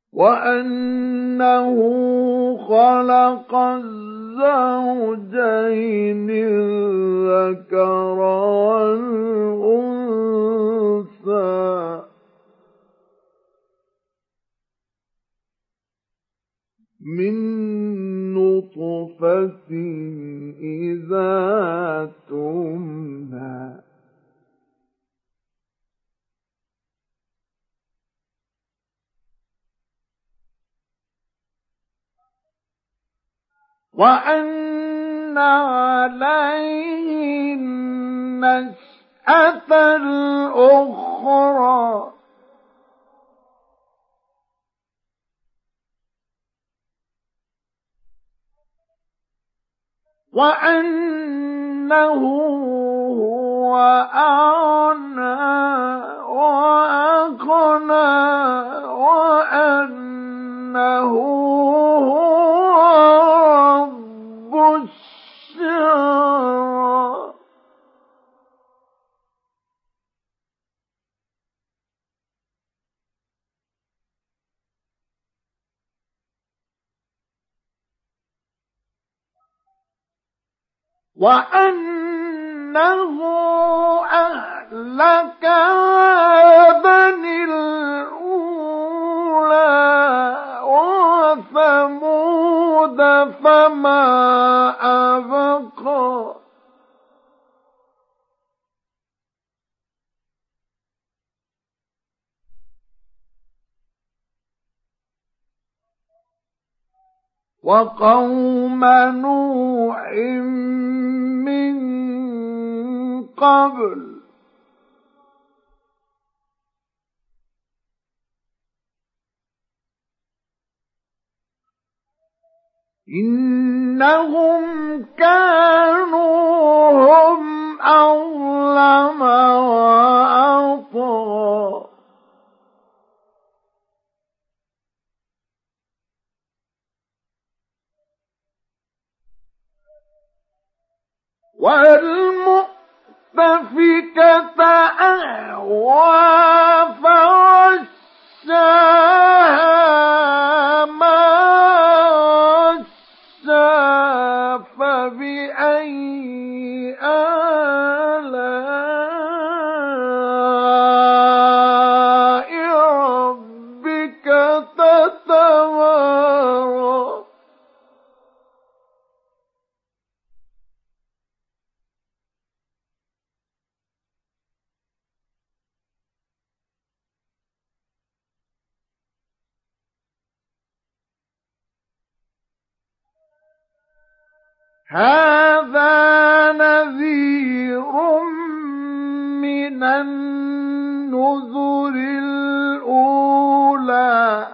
وأنه خلق الزوجين الذكر والأنثى من نطفة إذا تمنى وأن عليه النشأة الأخرى وأنه هو أغنى وأقنى وأنه هو رب الشعرى وأنه أهلك عادا الأولى وثمود فما أبقى وقوم نوح من قبل إنهم كانوا هم أظلم وأطغى والمؤتفكة أهوى فغشاها ما غشا فبأي آلاء ربك تتمارى هذا نذير من النذر الأولى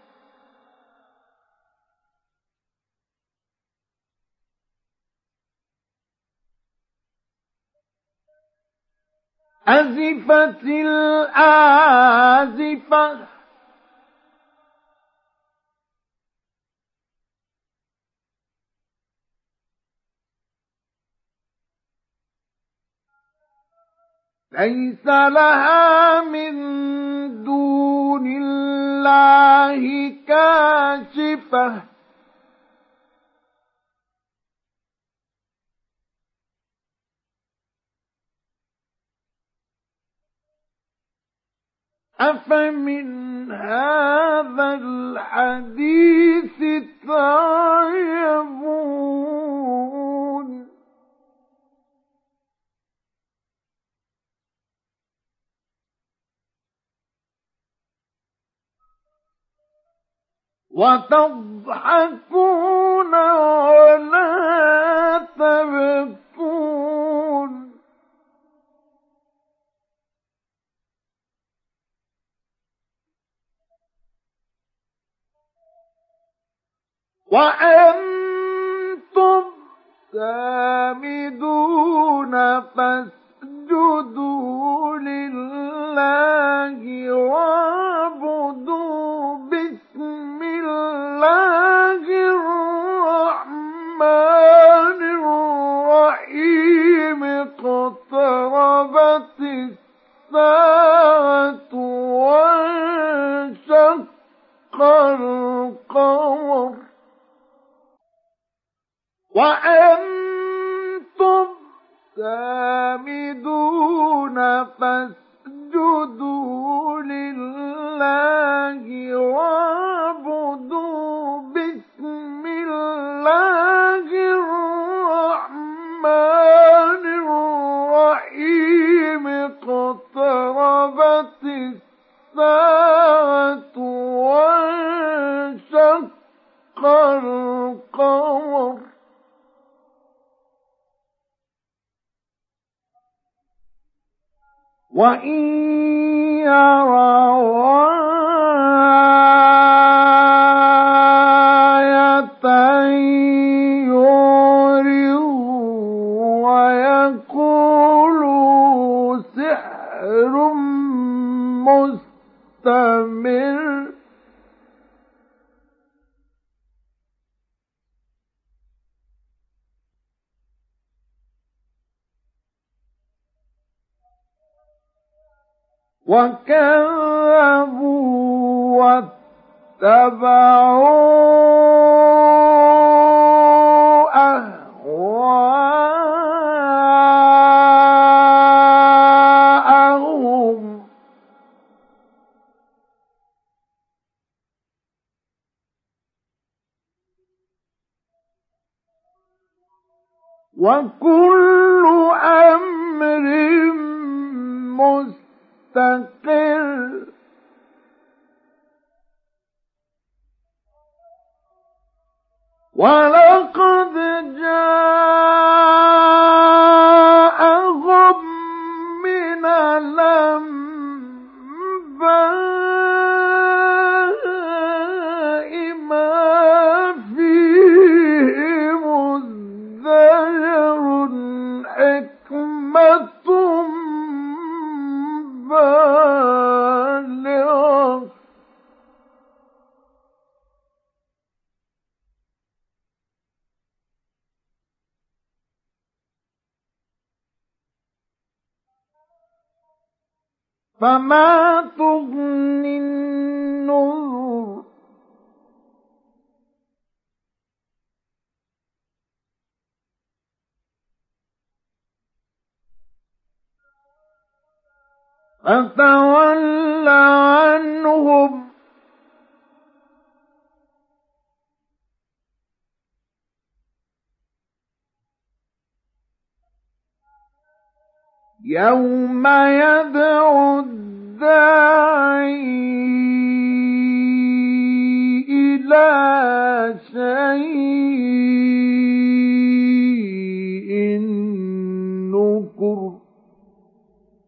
أزفت الآزفة ليس لها من دون الله كاشفة أفمن هذا الحديث تعجبون وتضحكون ولا تبكون وأنتم سامدون فاسجدوا لله واعبدوا باسم الله الرحمن الرحيم اقتربت الساعة وانشق وأنتم سامدون فاسجدوا لله واعبدوا بسم الله الرحمن الرحيم اقتربت الساعة وانشق القمر وإن يروا آية يعرضوا ويقولوا سحر مستمر وكذبوا واتبعوا أهواءهم وكل أمر مستقر ولقد جاءهم من الأنباء ما فيه مزدجر حكمة بالغة فما تغني النذر فتول عنهم يوم يدعو الداعي إلى شيء